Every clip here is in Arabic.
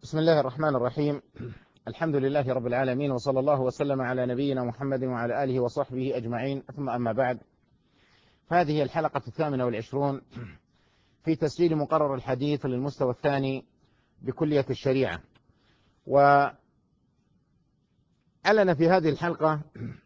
بسم الله الرحمن الرحيم. الحمد لله رب العالمين، وصلى الله وسلم على نبينا محمد وعلى آله وصحبه أجمعين، ثم أما بعد. فهذه الحلقة 28 في تسجيل مقرر الحديث للمستوى الثاني بكلية الشريعة. وألنا في هذه الحلقة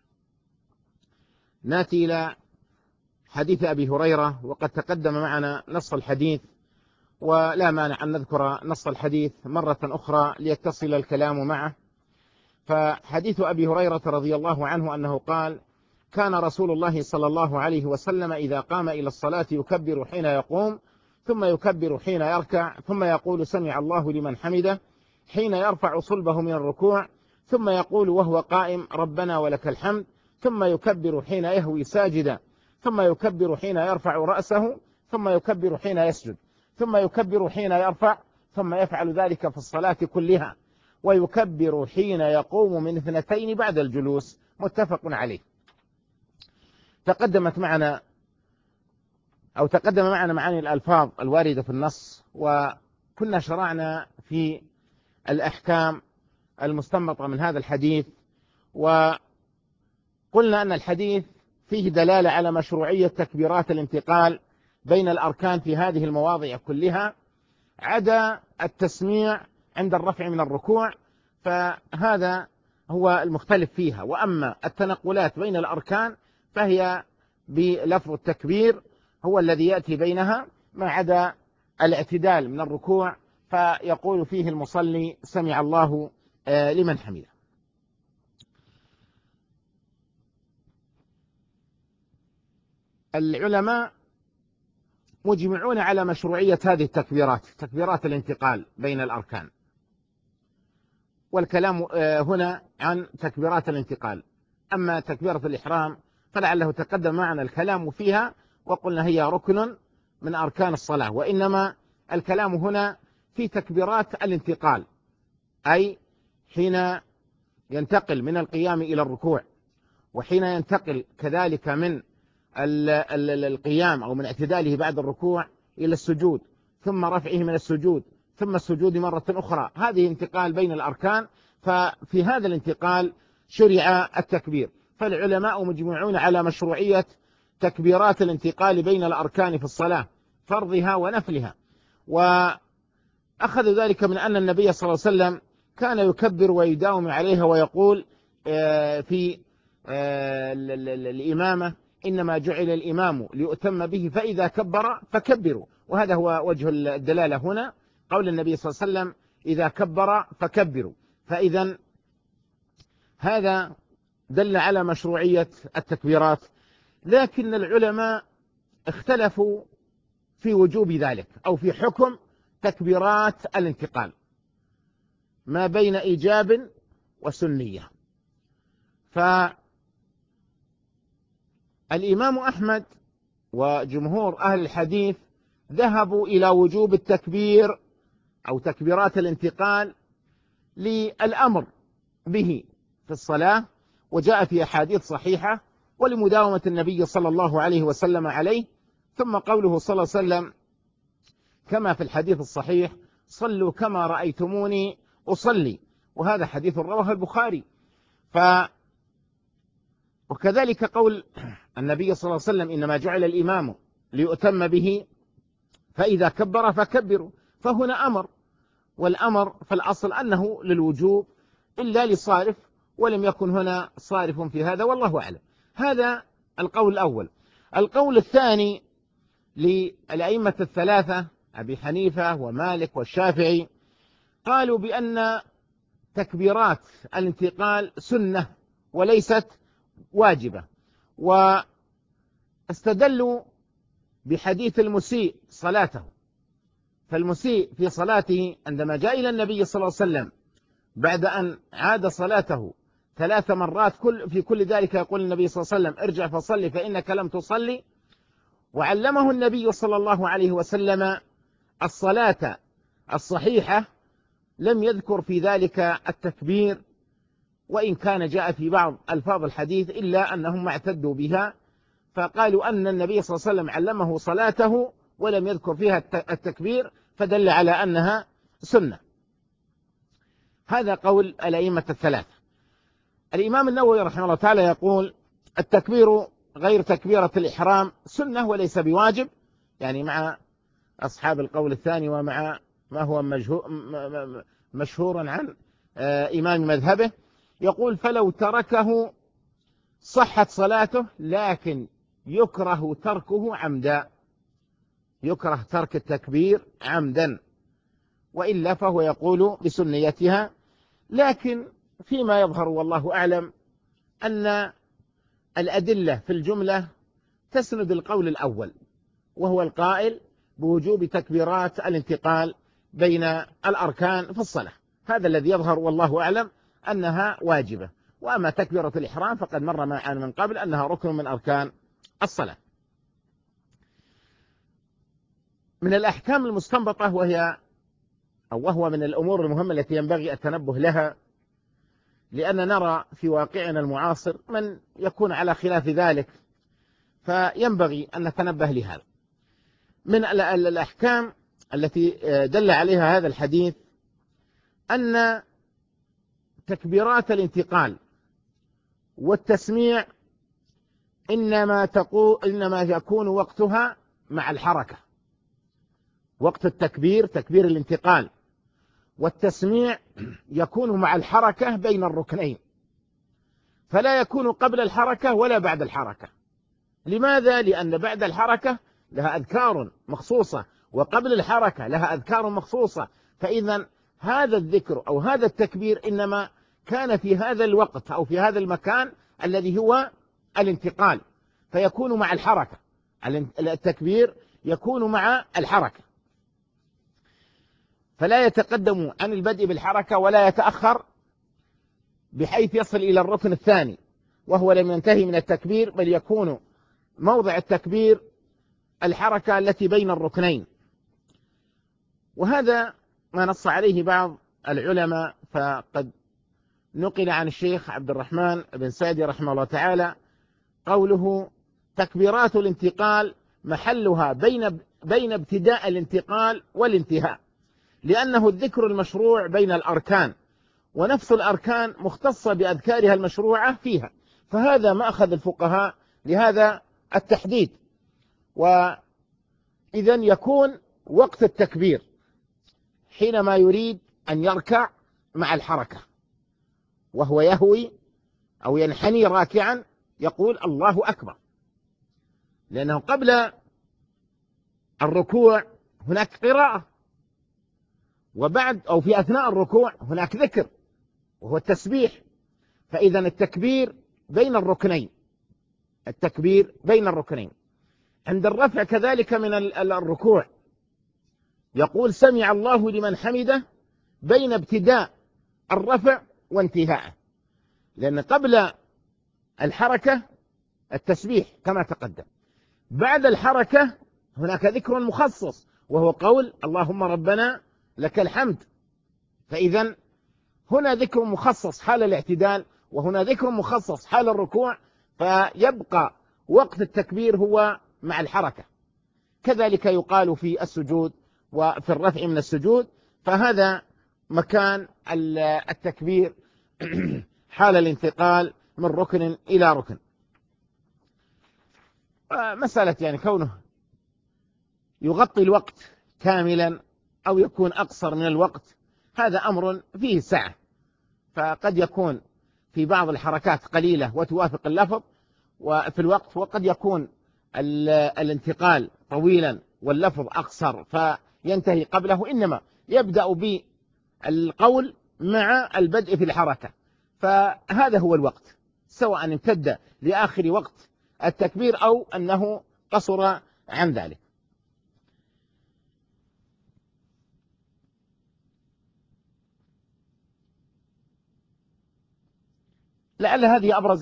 نأتي إلى حديث أبي هريرة، وقد تقدم معنا نص الحديث، ولا مانع أن نذكر نص الحديث مرة أخرى ليتصل الكلام معه. فحديث أبي هريرة رضي الله عنه أنه قال: كان رسول الله صلى الله عليه وسلم إذا قام إلى الصلاة يكبر حين يقوم، ثم يكبر حين يركع، ثم يقول سمع الله لمن حمده، حين يرفع صلبه من الركوع، ثم يقول وهو قائم ربنا ولك الحمد، ثم يكبر حين يهوي ساجدا، ثم يكبر حين يرفع رأسه، ثم يكبر حين يسجد، ثم يكبر حين يرفع، ثم يفعل ذلك في الصلاة كلها، ويكبر حين يقوم من 2 بعد الجلوس. متفق عليه. تقدم معنا معاني الألفاظ الواردة في النص، وكنا شرعنا في الأحكام المستنبطة من هذا الحديث، وقلنا أن الحديث فيه دلالة على مشروعية تكبيرات الانتقال بين الأركان في هذه المواضع كلها، عدا التسميع عند الرفع من الركوع، فهذا هو المختلف فيها. وأما التنقلات بين الأركان فهي بلفظ التكبير هو الذي يأتي بينها، ما عدا الاعتدال من الركوع فيقول فيه المصلي سمع الله لمن حمده. العلماء مجمعون على مشروعية هذه التكبيرات، تكبيرات الانتقال بين الأركان، والكلام هنا عن تكبيرات الانتقال. أما تكبيرة الإحرام فلعله تقدم معنا الكلام فيها، وقلنا هي ركن من أركان الصلاة، وإنما الكلام هنا في تكبيرات الانتقال، أي حين ينتقل من القيام إلى الركوع، وحين ينتقل كذلك من القيام أو من اعتداله بعد الركوع إلى السجود، ثم رفعه من السجود، ثم السجود مرة أخرى. هذه انتقال بين الأركان، ففي هذا الانتقال شرع التكبير. فالعلماء مجمعون على مشروعية تكبيرات الانتقال بين الأركان في الصلاة، فرضها ونفلها. وأخذ ذلك من أن النبي صلى الله عليه وسلم كان يكبر ويداوم عليها، ويقول في الإمامة: إنما جعل الإمام ليؤتم به فإذا كبر فكبروا. وهذا هو وجه الدلالة هنا، قول النبي صلى الله عليه وسلم: إذا كبر فكبروا. فإذا هذا دل على مشروعية التكبيرات. لكن العلماء اختلفوا في وجوب ذلك، أو في حكم تكبيرات الانتقال ما بين إيجاب وسنية. فالإمام أحمد وجمهور أهل الحديث ذهبوا إلى وجوب التكبير أو تكبيرات الانتقال للأمر به في الصلاة، وجاء في أحاديث صحيحة، ولمداومة النبي صلى الله عليه وسلم عليه. ثم قوله صلى الله عليه وسلم كما في الحديث الصحيح: صلوا كما رأيتموني أصلي، وهذا حديث رواه البخاري. وكذلك قول النبي صلى الله عليه وسلم: إنما جعل الإمام ليؤتم به فإذا كبر فكبروا. فهنا أمر، والأمر في الأصل أنه للوجوب إلا لصارف، ولم يكن هنا صارف في هذا، والله أعلم. هذا القول الأول. القول الثاني للأئمة الثلاثة أبي حنيفة ومالك والشافعي، قالوا بأن تكبيرات الانتقال سنة وليست واجبة، واستدلوا بحديث المسيء صلاته. فالمسيء في صلاته عندما جاء إلى النبي صلى الله عليه وسلم بعد أن عاد صلاته 3 مرات، في كل ذلك يقول النبي صلى الله عليه وسلم: ارجع فصلي فإنك لم تصلي. وعلمه النبي صلى الله عليه وسلم الصلاة الصحيحة، لم يذكر في ذلك التكبير، وإن كان جاء في بعض ألفاظ الحديث إلا أنهم اعتدوا بها، فقالوا أن النبي صلى الله عليه وسلم علمه صلاته ولم يذكر فيها التكبير، فدل على أنها سنة. هذا قول الأئمة الثلاثة. الإمام النووي رحمه الله تعالى يقول: التكبير غير تكبيرة الإحرام سنة وليس بواجب، يعني مع أصحاب القول الثاني ومع ما هو مشهور عن إمام مذهبه. يقول: فلو تركه صحت صلاته، لكن يكره تركه عمدا، يكره ترك التكبير عمدا، وإلا فهو يقول بسنيتها. لكن فيما يظهر والله أعلم أن الأدلة في الجملة تسند القول الأول، وهو القائل بوجوب تكبيرات الانتقال بين الأركان في الصلاة. هذا الذي يظهر والله أعلم أنها واجبة. وأما تكبيرة الإحرام فقد مر معنا من قبل أنها ركن من أركان الصلاة. من الأحكام المستنبطة وهو من الأمور المهمة التي ينبغي التنبه لها، لأن نرى في واقعنا المعاصر من يكون على خلاف ذلك، فينبغي أن نتنبه لهذا. من الأحكام التي دل عليها هذا الحديث أن تكبيرات الانتقال والتسميع إنما يكون وقتها مع الحركة. وقت التكبير، تكبير الانتقال والتسميع، يكون مع الحركة بين الركنين، فلا يكون قبل الحركة ولا بعد الحركة. لماذا؟ لأن بعد الحركة لها أذكار مخصوصة، وقبل الحركة لها أذكار مخصوصة. فإذا هذا الذكر أو هذا التكبير إنما كان في هذا الوقت أو في هذا المكان الذي هو الانتقال، فيكون مع الحركة. التكبير يكون مع الحركة، فلا يتقدم عن البدء بالحركة ولا يتأخر بحيث يصل إلى الركن الثاني وهو لم ينتهي من التكبير، بل يكون موضع التكبير الحركة التي بين الركنين. وهذا ما نص عليه بعض العلماء، فقد نقل عن الشيخ عبد الرحمن بن سعدي رحمه الله تعالى قوله: تكبيرات الانتقال محلها بين ابتداء الانتقال والانتهاء، لأنه الذكر المشروع بين الأركان، ونفس الأركان مختصة بأذكارها المشروعة فيها. فهذا ما أخذ الفقهاء لهذا التحديد. وإذا يكون وقت التكبير حينما يريد أن يركع مع الحركة، وهو يهوي أو ينحني راكعا يقول الله أكبر، لأنه قبل الركوع هناك قراءة، وبعد أو في أثناء الركوع هناك ذكر وهو التسبيح. فإذا التكبير بين الركنين، التكبير بين الركنين. عند الرفع كذلك من الركوع يقول سمع الله لمن حمده بين ابتداء الرفع وانتهاءه، لأن قبل الحركة التسبيح كما تقدم، بعد الحركة هناك ذكر مخصص وهو قول اللهم ربنا لك الحمد. فإذا هنا ذكر مخصص حال الاعتدال، وهنا ذكر مخصص حال الركوع، فيبقى وقت التكبير هو مع الحركة. كذلك يقال في السجود وفي الرفع من السجود، فهذا مكان التكبير حال الانتقال من ركن إلى ركن. مسألة يعني كونه يغطي الوقت كاملا أو يكون أقصر من الوقت، هذا أمر فيه سعة، فقد يكون في بعض الحركات قليلة وتوافق اللفظ وفي الوقت، وقد يكون الانتقال طويلا واللفظ أقصر فينتهي قبله، إنما يبدأ بالقول مع البدء في الحركة. فهذا هو الوقت، سواء امتد لآخر وقت التكبير أو أنه قصر عن ذلك. لعل هذه أبرز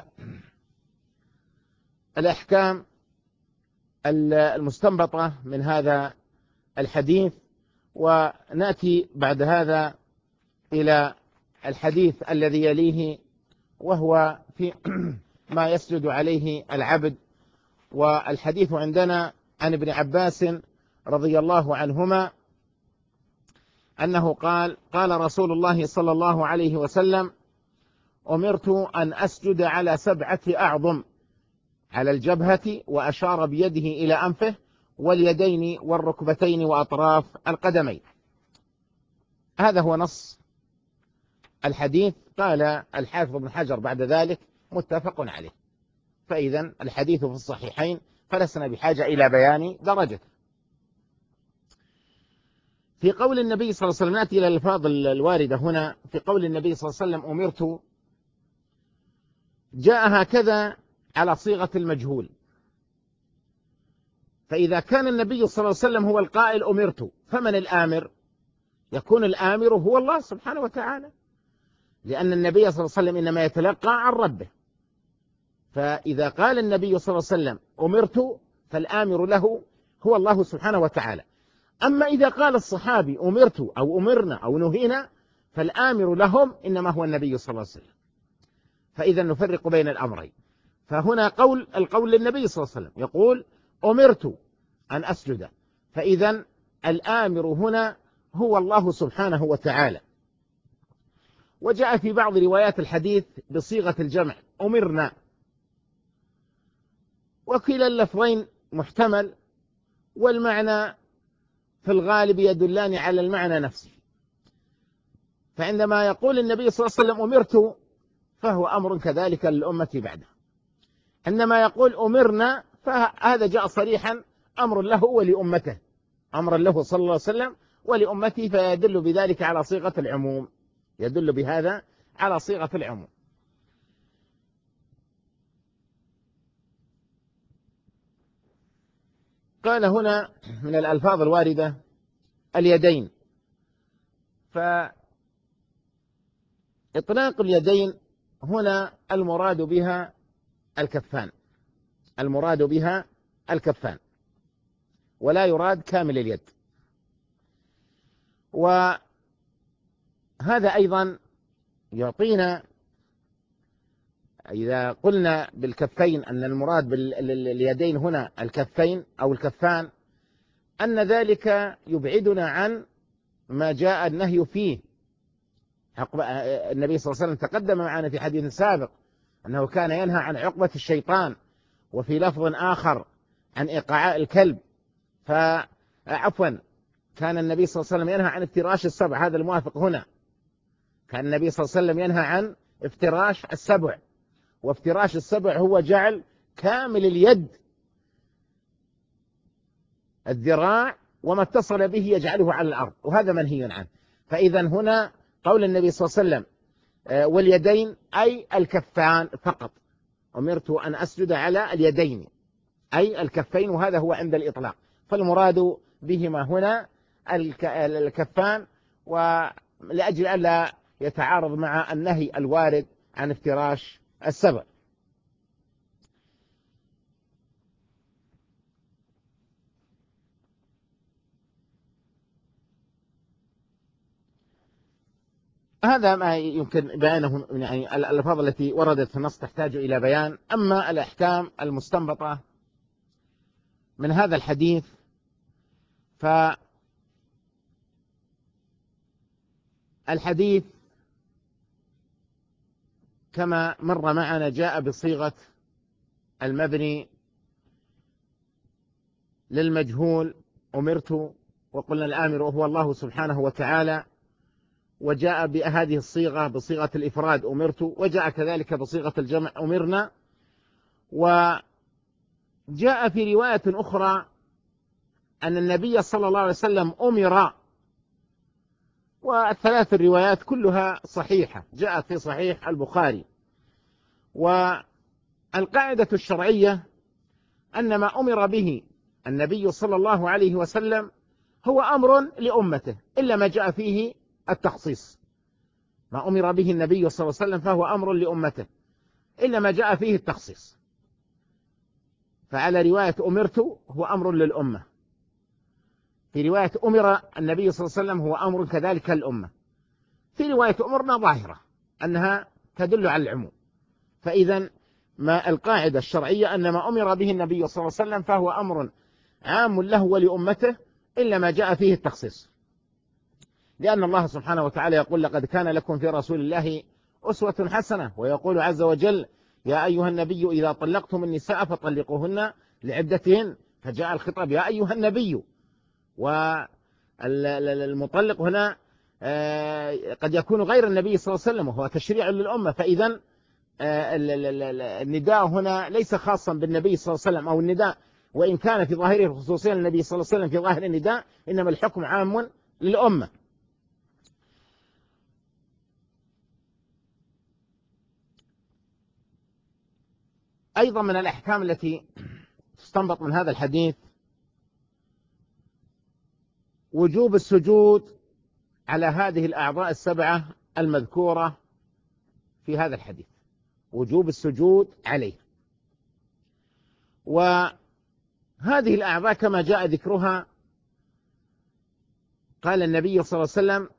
الأحكام المستنبطة من هذا الحديث. ونأتي بعد هذا إلى الحديث الذي يليه، وهو في ما يسجد عليه العبد. والحديث عندنا عن ابن عباس رضي الله عنهما أنه قال رسول الله صلى الله عليه وسلم: أمرت أن أسجد على 7 أعظم، على الجبهة، وأشار بيده إلى أنفه واليدين والركبتين وأطراف القدمين. هذا هو نص الحديث. قال الحافظ ابن حجر بعد ذلك: متفق عليه. فإذا الحديث في الصحيحين، فلسنا بحاجة إلى بيان درجته. في قول النبي صلى الله عليه وسلم، نأتي إلى الألفاظ الواردة هنا. في قول النبي صلى الله عليه وسلم: أمرت، جاء هكذا على صيغة المجهول. فإذا كان النبي صلى الله عليه وسلم هو القائل أمرت، فمن الآمر؟ يكون الآمر هو الله سبحانه وتعالى، لأن النبي صلى الله عليه وسلم إنما يتلقى عن ربه. فإذا قال النبي صلى الله عليه وسلم أمرت، فالآمر له هو الله سبحانه وتعالى. أما إذا قال الصحابي أمرت أو أمرنا أو نهينا، فالآمر لهم إنما هو النبي صلى الله عليه وسلم. فإذا نفرق بين الأمرين. فهنا القول للنبي صلى الله عليه وسلم، يقول: أمرت أن أسجد. فإذا الآمر هنا هو الله سبحانه وتعالى. وجاء في بعض روايات الحديث بصيغة الجمع: أمرنا. وكلا اللفظين محتمل، والمعنى في الغالب يدلان على المعنى نفسه. فعندما يقول النبي صلى الله عليه وسلم أمرت، فهو أمر كذلك للأمة بعده. عندما يقول أمرنا، فهذا جاء صريحا أمر له ولأمته، أمر له صلى الله عليه وسلم ولأمته، فيدل بذلك على صيغة العموم، يدل بهذا على صيغة العموم. قال هنا من الألفاظ الواردة اليدين. فإطلاق اليدين هنا المراد بها الكفان، المراد بها الكفان، ولا يراد كامل اليد. وهذا أيضا يعطينا، إذا قلنا بالكفين أن المراد باليدين هنا الكفين أو الكفان، أن ذلك يبعدنا عن ما جاء النهي فيه. النبي صلى الله عليه وسلم تقدم معنا في حديث سابق أنه كان ينهى عن عقبة الشيطان، وفي لفظ آخر عن إيقاعاء الكلب. فعفوا، كان النبي صلى الله عليه وسلم ينهى عن افتراش السبع، هذا الموافق هنا. كان النبي صلى الله عليه وسلم ينهى عن افتراش السبع، وافتراش السبع هو جعل كامل اليد، الذراع وما اتصل به يجعله على الأرض، وهذا منهي عنه. فإذا هنا قول النبي صلى الله عليه وسلم واليدين أي الكفان فقط، أمرت أن أسجد على اليدين أي الكفين، وهذا هو عند الإطلاق. فالمراد بهما هنا الكفان، ولأجل ألا يتعارض مع النهي الوارد عن افتراش السبع. هذا ما يمكن بيانه، يعني الألفاظ التي وردت في النص تحتاج إلى بيان. أما الأحكام المستنبطة من هذا الحديث، فالحديث كما مر معنا جاء بصيغة المبني للمجهول: أمرت، وقلنا الآمر وهو الله سبحانه وتعالى. وجاء بهذه الصيغة بصيغة الإفراد أمرت، وجاء كذلك بصيغة الجمع أمرنا. وجاء في رواية أخرى أن النبي صلى الله عليه وسلم أمر. والثلاث الروايات كلها صحيحة، جاءت في صحيح البخاري. والقاعدة الشرعية أن ما أمر به النبي صلى الله عليه وسلم هو أمر لأمته، إلا ما جاء فيه التخصيص. ما أمر به النبي صلى الله عليه وسلم فهو أمر لأمته، إلا ما جاء فيه التخصيص. فعلى رواية أمرت هو أمر للأمة، في رواية أمر النبي صلى الله عليه وسلم هو أمر كذلك الأمة، في رواية أمرنا ظاهرة أنها تدل على العموم. فإذا ما القاعدة الشرعية أن ما أمر به النبي صلى الله عليه وسلم فهو أمر عام له ولأمته، إلا ما جاء فيه التخصيص. لأن الله سبحانه وتعالى يقول لقد كان لكم في رسول الله أسوة حسنة، ويقول عز وجل يا أيها النبي إذا طلقتم النساء فطلقوهن لعدتهن، فجاء الخطاب يا أيها النبي، والمطلق هنا قد يكون غير النبي صلى الله عليه وسلم وهو تشريع للأمة، فإذا النداء هنا ليس خاصا بالنبي صلى الله عليه وسلم، أو النداء وإن كان في ظاهره خصوصيا للنبي صلى الله عليه وسلم في ظاهر النداء، إنما الحكم عام للأمة. أيضا من الأحكام التي تستنبط من هذا الحديث وجوب السجود على هذه الأعضاء السبعة المذكورة في هذا الحديث، وجوب السجود عليه. وهذه الأعضاء كما جاء ذكرها قال النبي صلى الله عليه وسلم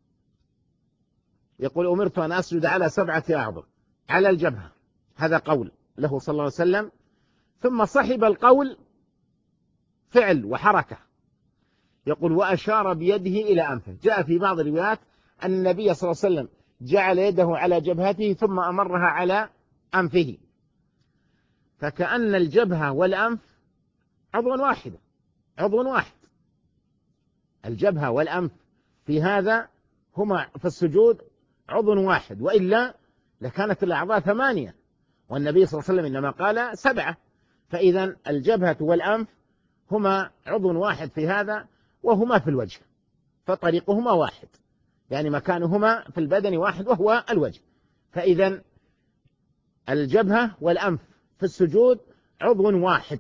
يقول أمرت أن أسجد على 7 أعضاء، على الجبهة، هذا قول له صلى الله عليه وسلم، ثم صحب القول فعل وحركة، يقول وأشار بيده إلى أنفه. جاء في بعض الروايات أن النبي صلى الله عليه وسلم جعل يده على جبهته ثم أمرها على أنفه، فكأن الجبهة والأنف عضو واحد. الجبهة والأنف في هذا هما في السجود عضو واحد، وإلا لكانت الأعضاء 8، والنبي صلى الله عليه وسلم إنما قال 7. فإذا الجبهة والأنف هما عضو واحد في هذا، وهما في الوجه، فطريقهما واحد، يعني مكانهما في البدن واحد وهو الوجه. فإذا الجبهة والأنف في السجود عضو واحد.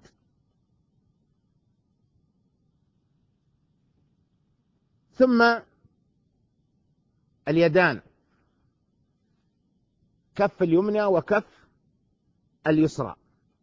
ثم اليدان، كف اليمنى وكف اليسرى.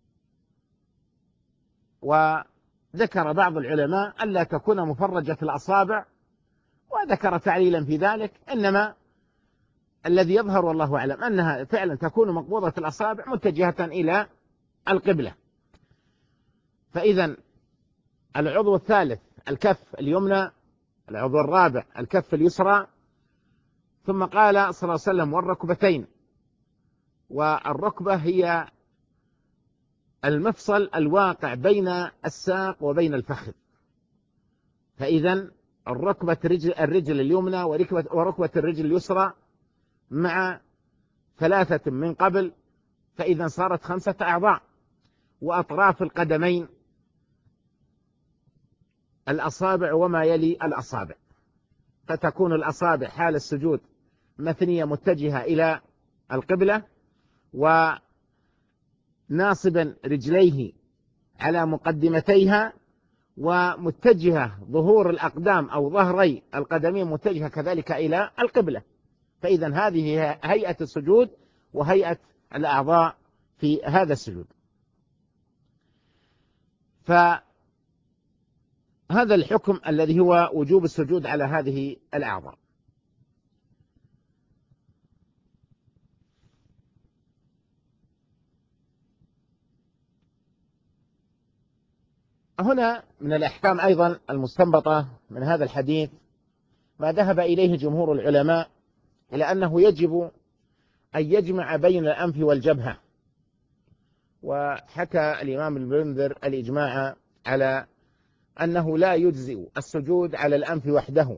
وذكر بعض العلماء ألا تكون مفرجة الأصابع، وذكر تعليلا في ذلك، إنما الذي يظهر والله أعلم أنها فعلا تكون مقبوضة الأصابع متجهة إلى القبلة. فإذا العضو الثالث الكف اليمنى، العضو الرابع الكف اليسرى، ثم قال صلى الله عليه وسلم والركبتين. والركبة هي المفصل الواقع بين الساق وبين الفخذ، فإذا الركبة الرجل اليمنى وركبة الرجل اليسرى مع 3 من قبل، فإذا صارت 5 أعضاء. وأطراف القدمين الأصابع وما يلي الأصابع، فتكون الأصابع حال السجود مثنية متجهة إلى القبلة، وناصبا رجليه على مقدمتيها، ومتجهة ظهور الأقدام أو ظهري القدمين متجهة كذلك إلى القبلة. فإذا هذه هيئة السجود وهيئة الأعضاء في هذا السجود. فهذا الحكم الذي هو وجوب السجود على هذه الأعضاء. هنا من الأحكام أيضا المستنبطة من هذا الحديث ما ذهب إليه جمهور العلماء إلى أنه يجب أن يجمع بين الأنف والجبهة. وحكى الإمام المنذر الإجماع على أنه لا يجزئ السجود على الأنف وحده،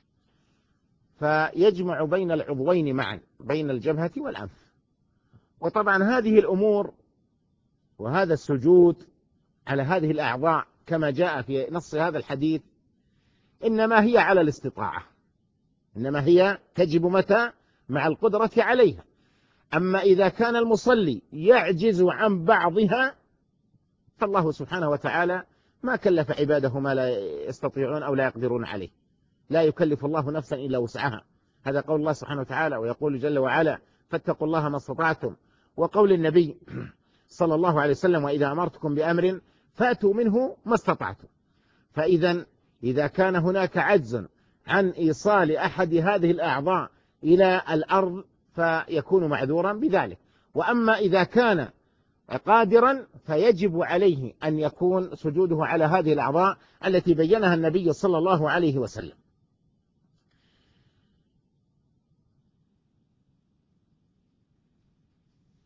فيجمع بين العضوين معا، بين الجبهة والأنف. وطبعا هذه الأمور وهذا السجود على هذه الأعضاء كما جاء في نص هذا الحديث إنما هي على الاستطاعة، إنما هي تجب متى؟ مع القدرة عليها. أما إذا كان المصلي يعجز عن بعضها فالله سبحانه وتعالى ما كلف عباده ما لا يستطيعون أو لا يقدرون عليه، لا يكلف الله نفسا إلا وسعها. هذا قول الله سبحانه وتعالى، ويقول جل وعلا فاتقوا الله ما استطعتم. وقول النبي صلى الله عليه وسلم وإذا أمرتكم بأمر فأتوا منه ما استطعتم. فإذا إذا كان هناك عجز عن إيصال أحد هذه الأعضاء إلى الأرض فيكون معذورا بذلك. وأما إذا كان قادرا فيجب عليه أن يكون سجوده على هذه الأعضاء التي بينها النبي صلى الله عليه وسلم.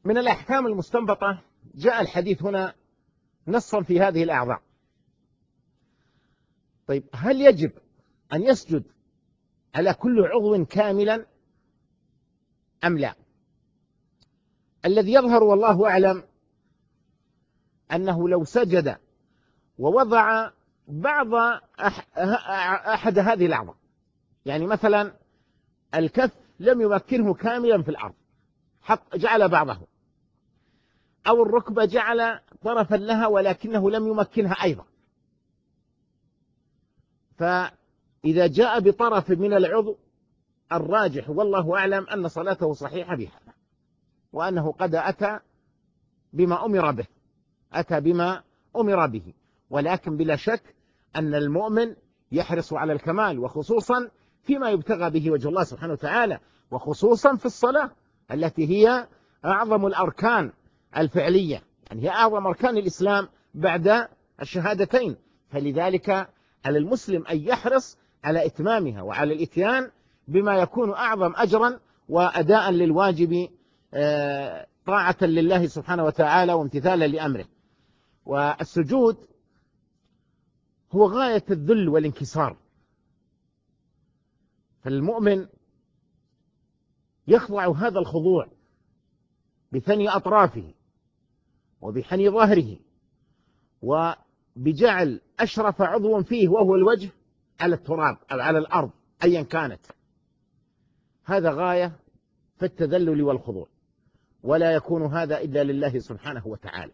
من الأحكام المستنبطة جاء الحديث هنا نصا في هذه الأعضاء. طيب هل يجب أن يسجد على كل عضو كاملا أم لا؟ الذي يظهر والله أعلم أنه لو سجد ووضع بعض أحد هذه الأعضاء، يعني مثلا الكف لم يمكنه كاملا في الأرض، جعل بعضه، أو الركبة جعل طرفا لها ولكنه لم يمكنها أيضا، فإذا جاء بطرف من العضو الراجح والله أعلم أن صلاته صحيحة بهذا، وأنه قد أتى بما أمر به، أتى بما أمر به. ولكن بلا شك أن المؤمن يحرص على الكمال، وخصوصا فيما يبتغى به وجه الله سبحانه وتعالى، وخصوصا في الصلاة التي هي أعظم الأركان الفعلية، يعني هي أعظم أركان الإسلام بعد الشهادتين. فلذلك على المسلم أن يحرص على إتمامها وعلى الإتيان بما يكون أعظم أجرا وأداء للواجب، طاعة لله سبحانه وتعالى وامتثالا لأمره. والسجود هو غاية الذل والانكسار، فالمؤمن يخضع هذا الخضوع بثني أطرافه وبحني ظهره وبجعل أشرف عضو فيه وهو الوجه على التراب أو على الأرض أيا كانت. هذا غاية في التذلل والخضوع، ولا يكون هذا إلا لله سبحانه وتعالى،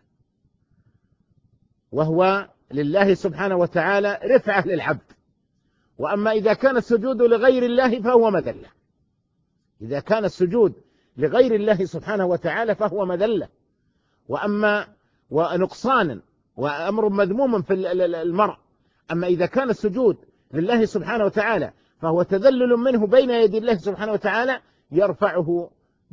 وهو لله سبحانه وتعالى رفعة للعبد. وأما إذا كان السجود لغير الله فهو مذلة، إذا كان السجود لغير الله سبحانه وتعالى فهو مذلة، وأما ونقصان وأمر مذموم في المرء. أما إذا كان السجود لله سبحانه وتعالى فهو تذلل منه بين يدي الله سبحانه وتعالى، يرفعه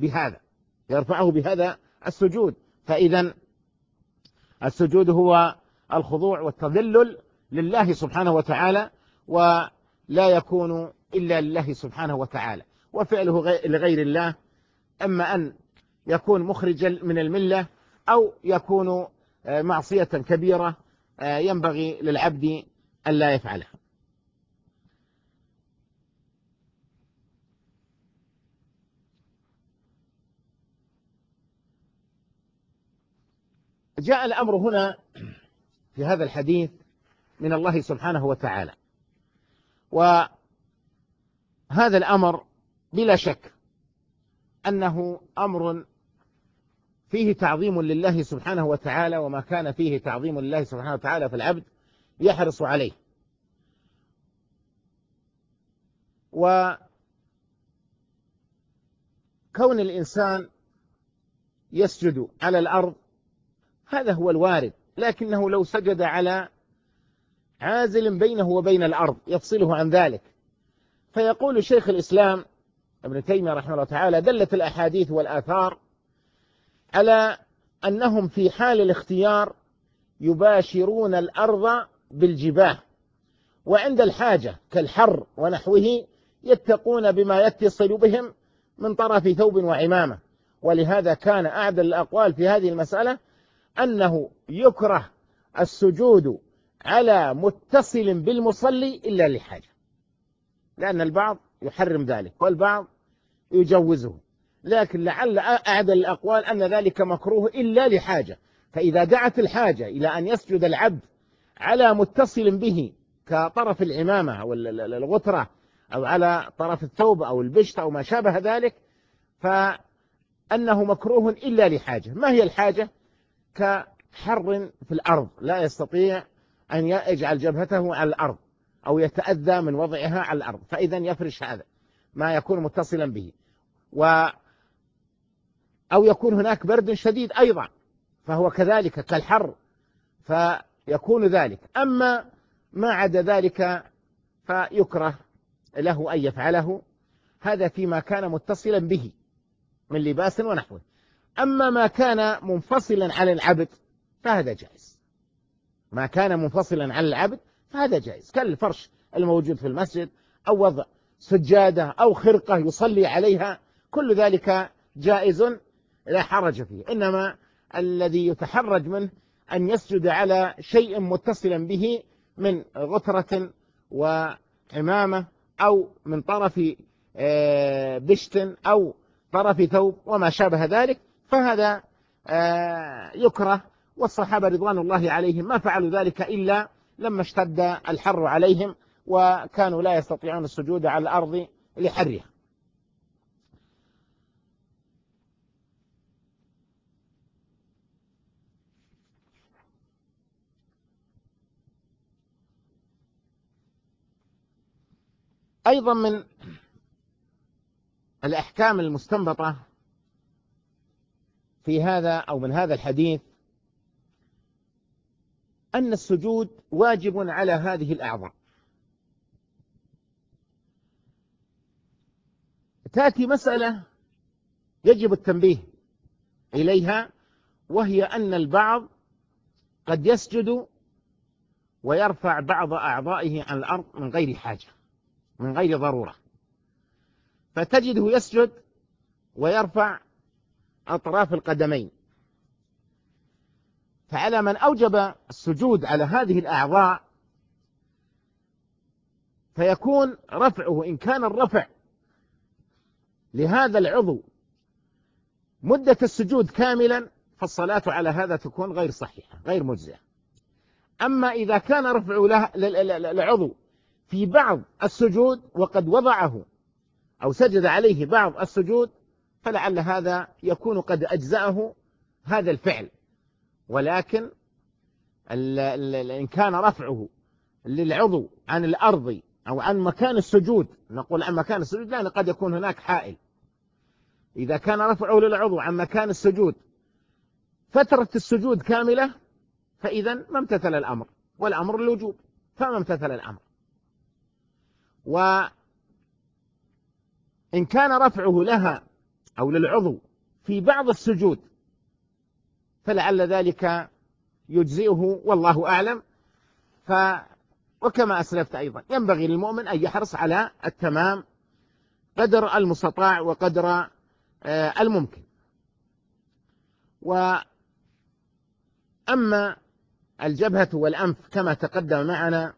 بهذا السجود. فإذا السجود هو الخضوع والتذلل لله سبحانه وتعالى، ولا يكون إلا لله سبحانه وتعالى. وفعله لغير الله أما أن يكون مخرجا من الملة أو يكون معصية كبيرة ينبغي للعبد أن لا يفعلها. جاء الأمر هنا في هذا الحديث من الله سبحانه وتعالى، وهذا الأمر بلا شك أنه أمر فيه تعظيم لله سبحانه وتعالى، وما كان فيه تعظيم لله سبحانه وتعالى فالعبد يحرص عليه. وكون الإنسان يسجد على الأرض هذا هو الوارد، لكنه لو سجد على عازل بينه وبين الأرض يفصله عن ذلك. فيقول شيخ الإسلام ابن تيمية رحمه الله تعالى: دلت الأحاديث والآثار على أنهم في حال الاختيار يباشرون الأرض بالجباه، وعند الحاجة كالحر ونحوه يتقون بما يتصل بهم من طرف ثوب وعمامة. ولهذا كان أعدل الأقوال في هذه المسألة أنه يكره السجود على متصل بالمصلي إلا لحاجة، لأن البعض يحرم ذلك والبعض يجوزه، لكن لعل أعدل الأقوال أن ذلك مكروه إلا لحاجة. فإذا دعت الحاجة إلى أن يسجد العبد على متصل به كطرف العمامة أو الغترة أو على طرف الثوب أو البشت أو ما شابه ذلك، فأنه مكروه إلا لحاجة. ما هي الحاجة؟ كحر في الأرض لا يستطيع أن يجعل جبهته على الأرض أو يتأذى من وضعها على الأرض، فإذا يفرش هذا ما يكون متصلا به، أو يكون هناك برد شديد أيضا فهو كذلك كالحر فيكون ذلك. أما ما عدا ذلك فيكره له أن يفعله، هذا فيما كان متصلا به من لباس ونحوه. أما ما كان منفصلا عن العبد فهذا جائز، ما كان منفصلا عن العبد فهذا جائز، كالفرش الموجود في المسجد أو وضع سجادة أو خرقة يصلي عليها، كل ذلك جائز لا حرج فيه، إنما الذي يتحرج منه أن يسجد على شيء متصلا به من غترة وعمامة أو من طرف بشت أو طرف ثوب وما شابه ذلك، فهذا يكره. والصحابة رضوان الله عليهم ما فعلوا ذلك إلا لما اشتد الحر عليهم وكانوا لا يستطيعون السجود على الأرض لحرها. أيضا من الأحكام المستنبطة في هذا أو من هذا الحديث أن السجود واجب على هذه الأعضاء. تأتي مسألة يجب التنبيه إليها، وهي أن البعض قد يسجد ويرفع بعض أعضائه عن الأرض من غير حاجة، من غير ضرورة، فتجده يسجد ويرفع أطراف القدمين. فعلى من أوجب السجود على هذه الأعضاء فيكون رفعه، إن كان الرفع لهذا العضو مدة السجود كاملا، فالصلاة على هذا تكون غير صحيحة غير مجزئة. أما إذا كان رفعه العضو في بعض السجود وقد وضعه أو سجد عليه بعض السجود، فلعل هذا يكون قد أجزأه هذا الفعل. ولكن إن كان رفعه للعضو عن الأرض أو عن مكان السجود، نقول عن مكان السجود لأن قد يكون هناك حائل، إذا كان رفعه للعضو عن مكان السجود فترة السجود كاملة، فإذا ما امتثل الأمر، والأمر الوجوب، فما امتثل الأمر. وإن كان رفعه لها أو للعضو في بعض السجود فلعل ذلك يجزئه، والله أعلم. وكما أسلفت أيضا ينبغي للمؤمن أن يحرص على التمام قدر المستطاع وقدر الممكن. وأما الجبهة والأنف كما تقدم معنا،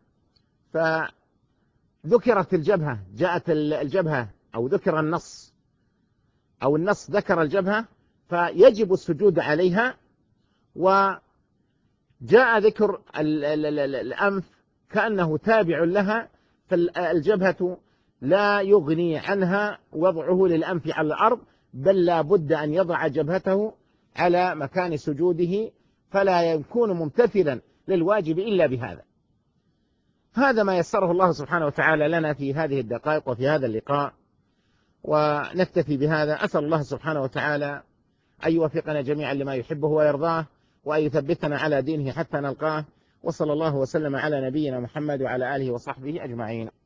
فذكرت الجبهة، جاءت الجبهة أو ذكر النص أو النص ذكر الجبهة فيجب السجود عليها، وجاء ذكر الأنف كأنه تابع لها، فالجبهة لا يغني عنها وضعه للأنف على الأرض، بل لا بد أن يضع جبهته على مكان سجوده، فلا يكون ممتثلا للواجب إلا بهذا. هذا ما يسره الله سبحانه وتعالى لنا في هذه الدقائق وفي هذا اللقاء، ونكتفي بهذا. أسأل الله سبحانه وتعالى أن يوفقنا جميعا لما يحبه ويرضاه، وأن يثبتنا على دينه حتى نلقاه. وصلى الله وسلم على نبينا محمد وعلى آله وصحبه أجمعين.